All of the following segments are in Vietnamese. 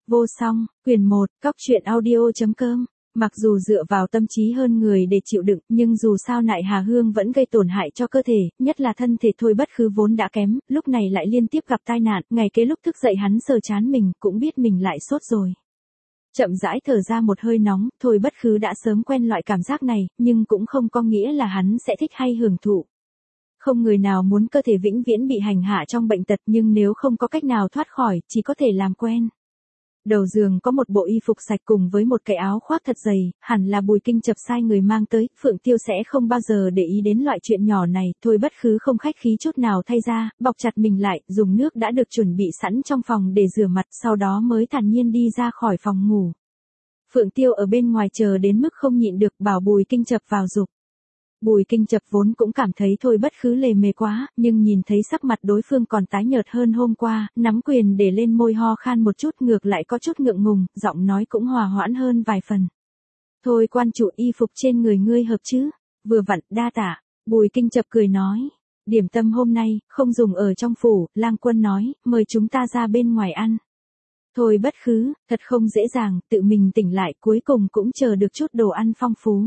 Vô song, quyển 1, cóc truyện audio.com. Mặc dù dựa vào tâm trí hơn người để chịu đựng, nhưng dù sao nại Hà Hương vẫn gây tổn hại cho cơ thể, nhất là thân thể Thôi Bất Khứ vốn đã kém, lúc này lại liên tiếp gặp tai nạn, ngày kế lúc thức dậy hắn sờ trán mình, cũng biết mình lại sốt rồi. Chậm rãi thở ra một hơi nóng, Thôi Bất Khứ đã sớm quen loại cảm giác này, nhưng cũng không có nghĩa là hắn sẽ thích hay hưởng thụ. Không người nào muốn cơ thể vĩnh viễn bị hành hạ trong bệnh tật, nhưng nếu không có cách nào thoát khỏi, chỉ có thể làm quen. Đầu giường có một bộ y phục sạch cùng với một cái áo khoác thật dày, hẳn là Bùi Kinh Chập sai người mang tới, Phượng Tiêu sẽ không bao giờ để ý đến loại chuyện nhỏ này, Thôi Bất Khứ không khách khí chút nào thay ra, bọc chặt mình lại, dùng nước đã được chuẩn bị sẵn trong phòng để rửa mặt, sau đó mới thản nhiên đi ra khỏi phòng ngủ. Phượng Tiêu ở bên ngoài chờ đến mức không nhịn được, bảo Bùi Kinh Chập vào giục. Bùi Kinh Chập vốn cũng cảm thấy Thôi Bất Khứ lề mề quá, nhưng nhìn thấy sắc mặt đối phương còn tái nhợt hơn hôm qua, nắm quyền để lên môi ho khan một chút, ngược lại có chút ngượng ngùng, giọng nói cũng hòa hoãn hơn vài phần. Thôi quan chủ, y phục trên người ngươi hợp chứ? Vừa vặn, đa tạ. Bùi Kinh Chập cười nói. Điểm tâm hôm nay, không dùng ở trong phủ, Lang Quân nói, mời chúng ta ra bên ngoài ăn. Thôi Bất Khứ, thật không dễ dàng, tự mình tỉnh lại cuối cùng cũng chờ được chút đồ ăn phong phú.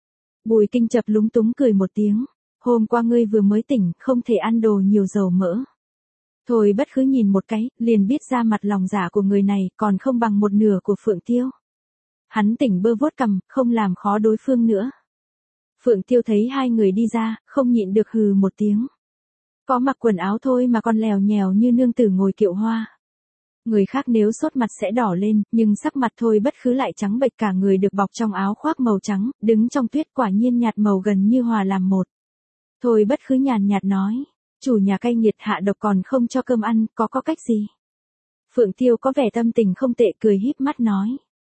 Bùi Kinh Chập lúng túng cười một tiếng. Hôm qua ngươi vừa mới tỉnh, không thể ăn đồ nhiều dầu mỡ. Thôi Bất Khứ nhìn một cái, liền biết ra mặt lòng dạ của người này còn không bằng một nửa của Phượng Tiêu. Hắn tỉnh bơ vuốt cằm, không làm khó đối phương nữa. Phượng Tiêu thấy hai người đi ra, không nhịn được hừ một tiếng. Có mặc quần áo thôi mà còn lèo nhèo như nương tử ngồi kiệu hoa. Người khác nếu sốt mặt sẽ đỏ lên, nhưng sắc mặt Thôi Bất Khứ lại trắng bệch, cả người được bọc trong áo khoác màu trắng, đứng trong tuyết quả nhiên nhạt màu gần như hòa làm một. Thôi Bất Khứ nhàn nhạt nói, chủ nhà cay nghiệt hạ độc còn không cho cơm ăn, có cách gì? Phượng Tiêu có vẻ tâm tình không tệ, cười híp mắt nói.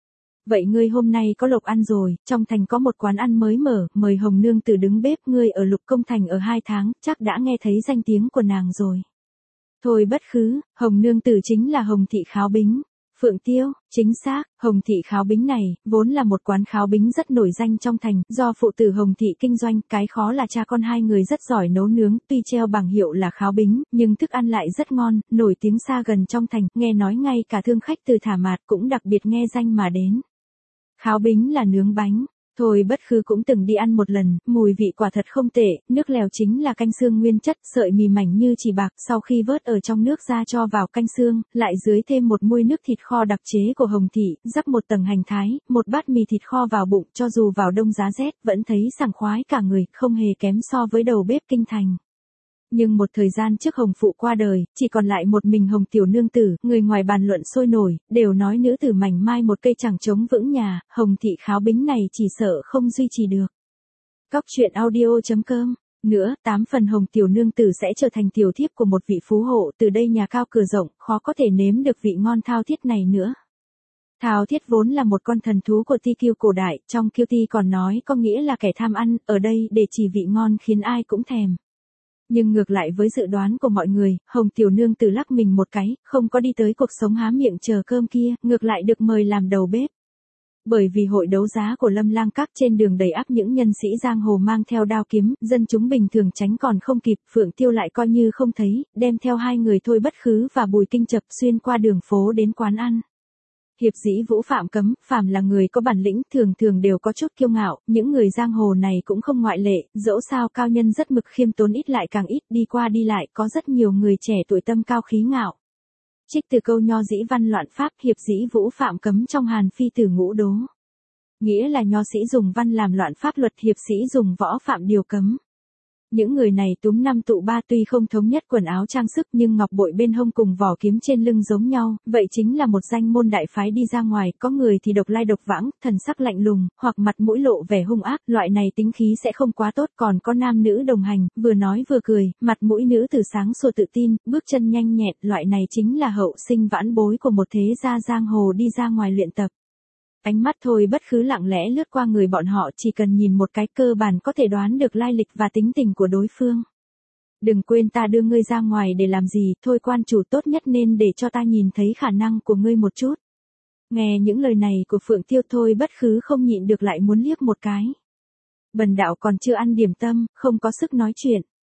Vậy ngươi hôm nay có lộc ăn rồi, trong thành có một quán ăn mới mở, mời Hồng Nương Tử đứng bếp, ngươi ở Lục Công Thành ở 2 tháng, chắc đã nghe thấy danh tiếng của nàng rồi. Thôi Bất Khứ, Hồng Nương Tử chính là Hồng Thị Kháo Bính. Phượng Tiêu, chính xác, Hồng Thị Kháo Bính này, vốn là một quán kháo bính rất nổi danh trong thành, do phụ tử Hồng Thị kinh doanh, cái khó là cha con hai người rất giỏi nấu nướng, tuy treo bảng hiệu là kháo bính, nhưng thức ăn lại rất ngon, nổi tiếng xa gần trong thành, nghe nói ngay cả thương khách từ Thả Mạt cũng đặc biệt nghe danh mà đến. Kháo bính là nướng bánh. Thôi Bất Khứ cũng từng đi ăn một lần, mùi vị quả thật không tệ, nước lèo chính là canh xương nguyên chất, sợi mì mảnh như chỉ bạc, sau khi vớt ở trong nước ra cho vào canh xương, lại dưới thêm một muôi nước thịt kho đặc chế của Hồng Thị, rắc một tầng hành thái, một bát mì thịt kho vào bụng, cho dù vào đông giá rét, vẫn thấy sảng khoái cả người, không hề kém so với đầu bếp kinh thành. Nhưng một thời gian trước Hồng Phụ qua đời, chỉ còn lại một mình Hồng Tiểu Nương Tử, người ngoài bàn luận sôi nổi, đều nói nữ tử mảnh mai một cây chẳng chống vững nhà, Hồng Thị Kháo Bính này chỉ sợ không duy trì được. Cóc truyện audio.com. Nữa, 8 phần Hồng Tiểu Nương Tử sẽ trở thành tiểu thiếp của một vị phú hộ, từ đây nhà cao cửa rộng, khó có thể nếm được vị ngon thao thiết này nữa. Thao thiết vốn là một con thần thú của Ti Kiêu cổ đại, trong Kiêu Ti còn nói có nghĩa là kẻ tham ăn, ở đây để chỉ vị ngon khiến ai cũng thèm. Nhưng ngược lại với dự đoán của mọi người, Hồng Tiểu Nương Tử lắc mình một cái, không có đi tới cuộc sống há miệng chờ cơm kia, ngược lại được mời làm đầu bếp. Bởi vì hội đấu giá của Lâm Lang Các trên đường đầy ắp những nhân sĩ giang hồ mang theo đao kiếm, dân chúng bình thường tránh còn không kịp, Phượng Tiêu lại coi như không thấy, đem theo hai người Thôi Bất Khứ và Bùi Kinh Chập xuyên qua đường phố đến quán ăn. Hiệp dĩ vũ phạm cấm, phàm là người có bản lĩnh thường đều có chút kiêu ngạo, những người giang hồ này cũng không ngoại lệ, dẫu sao cao nhân rất mực khiêm tốn ít lại càng ít, đi qua đi lại có rất nhiều người trẻ tuổi tâm cao khí ngạo. Trích từ câu nho dĩ văn loạn pháp, hiệp dĩ vũ phạm cấm trong Hàn Phi Tử Ngũ Đố. Nghĩa là nho sĩ dùng văn làm loạn pháp luật, hiệp sĩ dùng võ phạm điều cấm. Những người này túm năm tụ ba, tuy không thống nhất quần áo trang sức nhưng ngọc bội bên hông cùng vỏ kiếm trên lưng giống nhau, vậy chính là một danh môn đại phái đi ra ngoài, có người thì độc lai độc vãng, thần sắc lạnh lùng, hoặc mặt mũi lộ vẻ hung ác, loại này tính khí sẽ không quá tốt, còn có nam nữ đồng hành, vừa nói vừa cười, mặt mũi nữ tử sáng sủa tự tin, bước chân nhanh nhẹn, loại này chính là hậu sinh vãn bối của một thế gia giang hồ đi ra ngoài luyện tập. Ánh mắt Thôi Bất Khứ lặng lẽ lướt qua người bọn họ, chỉ cần nhìn một cái cơ bản có thể đoán được lai lịch và tính tình của đối phương. Đừng quên ta đưa ngươi ra ngoài để làm gì, Thôi quan chủ, tốt nhất nên để cho ta nhìn thấy khả năng của ngươi một chút. Nghe những lời này của Phượng Tiêu, Thôi Bất Khứ không nhịn được lại muốn liếc một cái. Bần đạo còn chưa ăn điểm tâm, không có sức nói chuyện.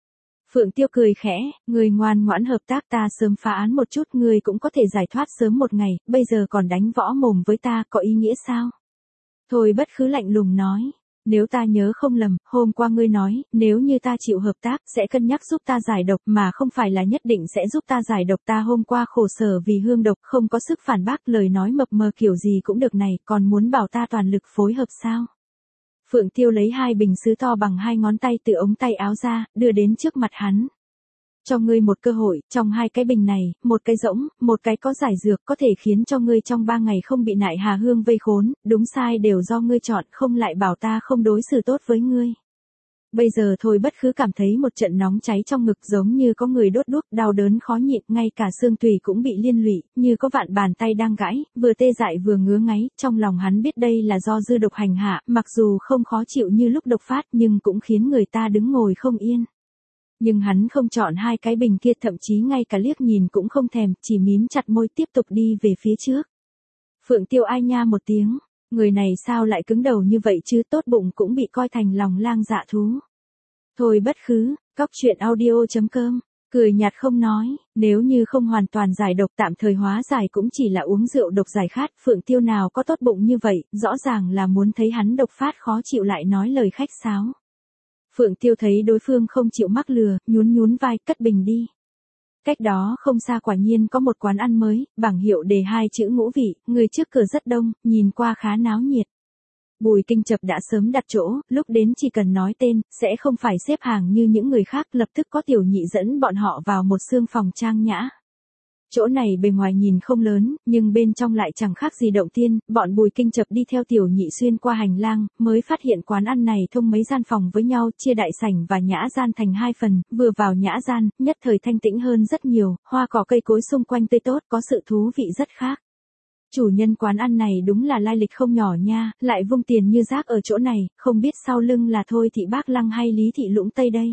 Phượng Tiêu cười khẽ, người ngoan ngoãn hợp tác ta sớm phá án một chút ngươi cũng có thể giải thoát sớm một ngày, bây giờ còn đánh võ mồm với ta có ý nghĩa sao? Thôi Bất Khứ lạnh lùng nói, nếu ta nhớ không lầm, hôm qua ngươi nói, nếu như ta chịu hợp tác sẽ cân nhắc giúp ta giải độc mà không phải là nhất định sẽ giúp ta giải độc ta hôm qua khổ sở vì hương độc không có sức phản bác lời nói mập mờ kiểu gì cũng được này còn muốn bảo ta toàn lực phối hợp sao? Phượng Tiêu lấy 2 bình sứ to bằng 2 ngón tay từ ống tay áo ra, đưa đến trước mặt hắn. Cho ngươi một cơ hội, trong 2 cái bình này, một cái rỗng, một cái có giải dược có thể khiến cho ngươi trong 3 ngày không bị nại Hà Hương vây khốn, đúng sai đều do ngươi chọn không lại bảo ta không đối xử tốt với ngươi. Bây giờ Thôi Bất Khứ cảm thấy một trận nóng cháy trong ngực giống như có người đốt đuốc đau đớn khó nhịn, ngay cả xương tủy cũng bị liên lụy, như có vạn bàn tay đang gãy, vừa tê dại vừa ngứa ngáy, trong lòng hắn biết đây là do dư độc hành hạ, mặc dù không khó chịu như lúc độc phát nhưng cũng khiến người ta đứng ngồi không yên. Nhưng hắn không chọn 2 cái bình kia thậm chí ngay cả liếc nhìn cũng không thèm, chỉ mím chặt môi tiếp tục đi về phía trước. Phượng Tiêu ai nha một tiếng, người này sao lại cứng đầu như vậy chứ tốt bụng cũng bị coi thành lòng lang dạ thú. Thôi Bất Khứ, Cóc Truyện Audio.com, cười nhạt không nói, nếu như không hoàn toàn giải độc tạm thời hóa giải cũng chỉ là uống rượu độc giải khát, Phượng Tiêu nào có tốt bụng như vậy, rõ ràng là muốn thấy hắn độc phát khó chịu lại nói lời khách sáo. Phượng Tiêu thấy đối phương không chịu mắc lừa, nhún nhún vai cất bình đi. Cách đó không xa quả nhiên có một quán ăn mới, bảng hiệu đề 2 chữ Ngũ Vị, người trước cửa rất đông, nhìn qua khá náo nhiệt. Bùi Kinh Chập đã sớm đặt chỗ, lúc đến chỉ cần nói tên, sẽ không phải xếp hàng như những người khác, lập tức có tiểu nhị dẫn bọn họ vào một xương phòng trang nhã. Chỗ này bề ngoài nhìn không lớn, nhưng bên trong lại chẳng khác gì động tiên, bọn Bùi Kinh Chập đi theo tiểu nhị xuyên qua hành lang, mới phát hiện quán ăn này thông mấy gian phòng với nhau, chia đại sảnh và nhã gian thành 2 phần, vừa vào nhã gian, nhất thời thanh tĩnh hơn rất nhiều, hoa cỏ cây cối xung quanh tươi tốt, có sự thú vị rất khác. Chủ nhân quán ăn này đúng là lai lịch không nhỏ nha, lại vung tiền như rác ở chỗ này, không biết sau lưng là Thôi Thị Bác Lăng hay Lý Thị Lũng Tây đây.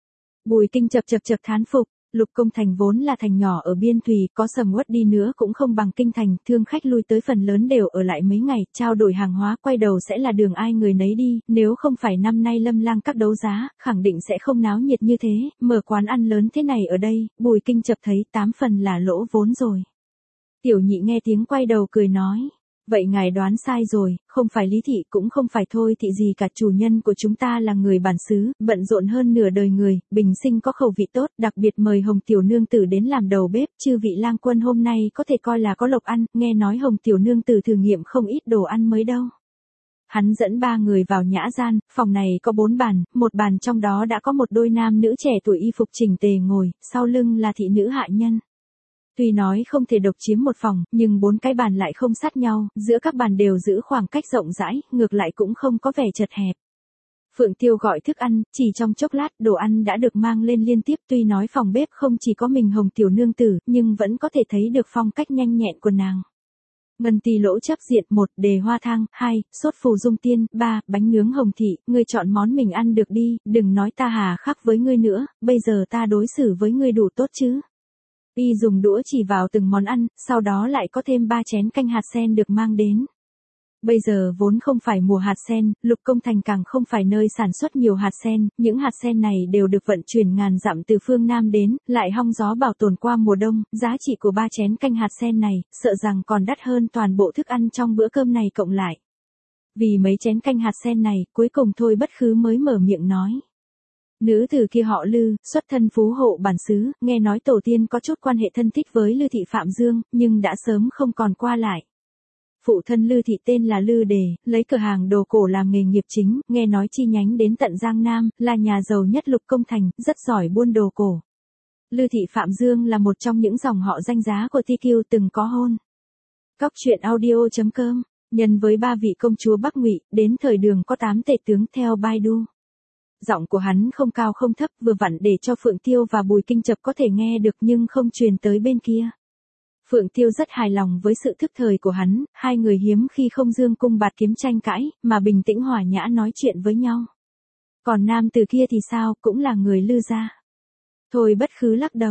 Bùi Kinh Chập chập chập thán phục. Lục Công Thành vốn là thành nhỏ ở biên thùy, có sầm uất đi nữa cũng không bằng kinh thành, thương khách lui tới phần lớn đều ở lại mấy ngày, trao đổi hàng hóa, quay đầu sẽ là đường ai người nấy đi, nếu không phải năm nay Lâm Lang các đấu giá, khẳng định sẽ không náo nhiệt như thế, mở quán ăn lớn thế này ở đây, Bùi Kinh Chập thấy 8 phần là lỗ vốn rồi. Tiểu nhị nghe tiếng quay đầu cười nói. Vậy ngài đoán sai rồi, không phải Lý Thị cũng không phải Thôi Thị gì cả, chủ nhân của chúng ta là người bản xứ, bận rộn hơn nửa đời người, bình sinh có khẩu vị tốt, đặc biệt mời Hồng Tiểu Nương Tử đến làm đầu bếp, chư vị lang quân hôm nay có thể coi là có lộc ăn, nghe nói Hồng Tiểu Nương Tử thử nghiệm không ít đồ ăn mới đâu. Hắn dẫn 3 người vào nhã gian, phòng này có 4 bàn, một bàn trong đó đã có một đôi nam nữ trẻ tuổi y phục chỉnh tề ngồi, sau lưng là thị nữ hạ nhân. Tuy nói không thể độc chiếm một phòng, nhưng 4 cái bàn lại không sát nhau, giữa các bàn đều giữ khoảng cách rộng rãi, ngược lại cũng không có vẻ chật hẹp. Phượng Tiêu gọi thức ăn, chỉ trong chốc lát đồ ăn đã được mang lên liên tiếp, tuy nói phòng bếp không chỉ có mình Hồng Tiểu Nương Tử, nhưng vẫn có thể thấy được phong cách nhanh nhẹn của nàng. Ngân Tì Lỗ chấp diện 1, đề hoa thang, 2, sốt phù dung tiên, 3, bánh nướng Hồng Thị, ngươi chọn món mình ăn được đi, đừng nói ta hà khắc với ngươi nữa, bây giờ ta đối xử với ngươi đủ tốt chứ. Y dùng đũa chỉ vào từng món ăn, sau đó lại có thêm 3 chén canh hạt sen được mang đến. Bây giờ vốn không phải mùa hạt sen, Lục Công Thành càng không phải nơi sản xuất nhiều hạt sen, những hạt sen này đều được vận chuyển ngàn dặm từ phương Nam đến, lại hong gió bảo tồn qua mùa đông, giá trị của 3 chén canh hạt sen này, sợ rằng còn đắt hơn toàn bộ thức ăn trong bữa cơm này cộng lại. Vì mấy chén canh hạt sen này, cuối cùng Thôi Bất Khứ mới mở miệng nói. Nữ tử kia họ Lư, xuất thân phú hộ bản xứ, nghe nói tổ tiên có chút quan hệ thân thích với Lư thị Phạm Dương, nhưng đã sớm không còn qua lại. Phụ thân Lư thị tên là Lư Đề, lấy cửa hàng đồ cổ làm nghề nghiệp chính, nghe nói chi nhánh đến tận Giang Nam, là nhà giàu nhất Lục Công Thành, rất giỏi buôn đồ cổ. Lư thị Phạm Dương là một trong những dòng họ danh giá của TQ từng có hôn. Cóc Truyện Audio.com, nhân với 3 vị công chúa Bắc Ngụy, đến thời Đường có 8 tể tướng theo Baidu. Giọng của hắn không cao không thấp, vừa vặn để cho Phượng Tiêu và Bùi Kinh Chập có thể nghe được nhưng không truyền tới bên kia. Phượng Tiêu rất hài lòng với sự thức thời của hắn, hai người hiếm khi không dương cung bạt kiếm tranh cãi, mà bình tĩnh hòa nhã nói chuyện với nhau. Còn nam từ kia thì sao, cũng là người Lư gia. Thôi Bất Khứ lắc đầu,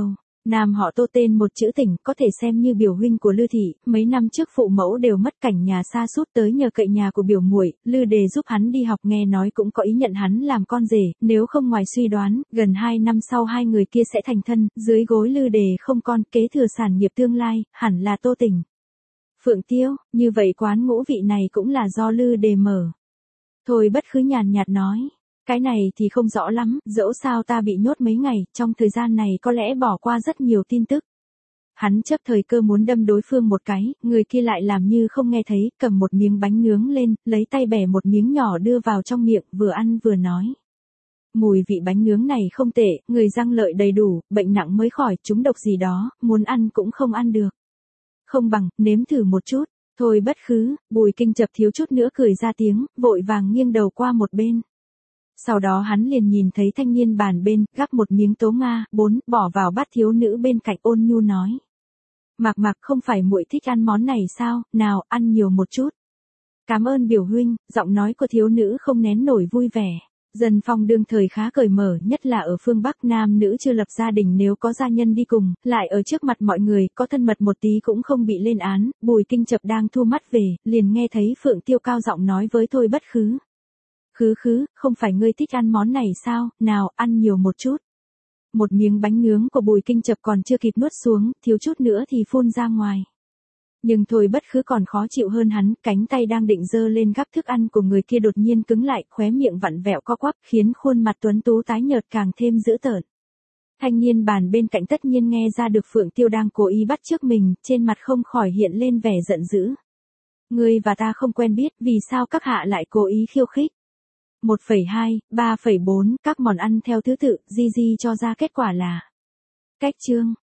Nam họ Tô tên một chữ Tỉnh, có thể xem như biểu huynh của Lư thị, mấy năm trước phụ mẫu đều mất, cảnh nhà xa sút tới nhờ cậy nhà của biểu muội, Lư Đề giúp hắn đi học, nghe nói cũng có ý nhận hắn làm con rể, nếu không ngoài suy đoán, gần 2 năm sau hai người kia sẽ thành thân, dưới gối Lư Đề không con, kế thừa sản nghiệp tương lai, hẳn là Tô Tỉnh. Phượng Tiêu, như vậy quán ngũ vị này cũng là do Lư Đề mở. Thôi Bất Khứ nhàn nhạt nói. Cái này thì không rõ lắm, dẫu sao ta bị nhốt mấy ngày, trong thời gian này có lẽ bỏ qua rất nhiều tin tức. Hắn chấp thời cơ muốn đâm đối phương một cái, người kia lại làm như không nghe thấy, cầm một miếng bánh nướng lên, lấy tay bẻ một miếng nhỏ đưa vào trong miệng, vừa ăn vừa nói. Mùi vị bánh nướng này không tệ, người răng lợi đầy đủ, bệnh nặng mới khỏi, trúng độc gì đó, muốn ăn cũng không ăn được. Không bằng, nếm thử một chút. Thôi Bất Khứ, Bùi Kinh Chập thiếu chút nữa cười ra tiếng, vội vàng nghiêng đầu qua một bên. Sau đó hắn liền nhìn thấy thanh niên bàn bên, gắp một miếng tố nga, bỏ vào bát thiếu nữ bên cạnh, ôn nhu nói. Mạc Mạc, không phải muội thích ăn món này sao, nào, ăn nhiều một chút. Cảm ơn biểu huynh, giọng nói của thiếu nữ không nén nổi vui vẻ. Dân phong đương thời khá cởi mở, nhất là ở phương Bắc, nam nữ chưa lập gia đình nếu có gia nhân đi cùng, lại ở trước mặt mọi người, có thân mật một tí cũng không bị lên án. Bùi Kinh Chập đang thu mắt về, liền nghe thấy Phượng Tiêu cao giọng nói với Thôi Bất Khứ. Khứ, không phải ngươi thích ăn món này sao, nào, ăn nhiều một chút. Một miếng bánh nướng của Bùi Kinh Chập còn chưa kịp nuốt xuống, thiếu chút nữa thì phun ra ngoài. Nhưng Thôi Bất Khứ còn khó chịu hơn hắn, cánh tay đang định giơ lên gắp thức ăn của người kia đột nhiên cứng lại, khóe miệng vặn vẹo co quắp, khiến khuôn mặt tuấn tú tái nhợt càng thêm dữ tợn. Thanh niên bàn bên cạnh tất nhiên nghe ra được Phượng Tiêu đang cố ý bắt chước mình, trên mặt không khỏi hiện lên vẻ giận dữ. Ngươi và ta không quen biết, vì sao các hạ lại cố ý khiêu khích? 1,2, 3,4, các món ăn theo thứ tự, Di cho ra kết quả là. Cách chương.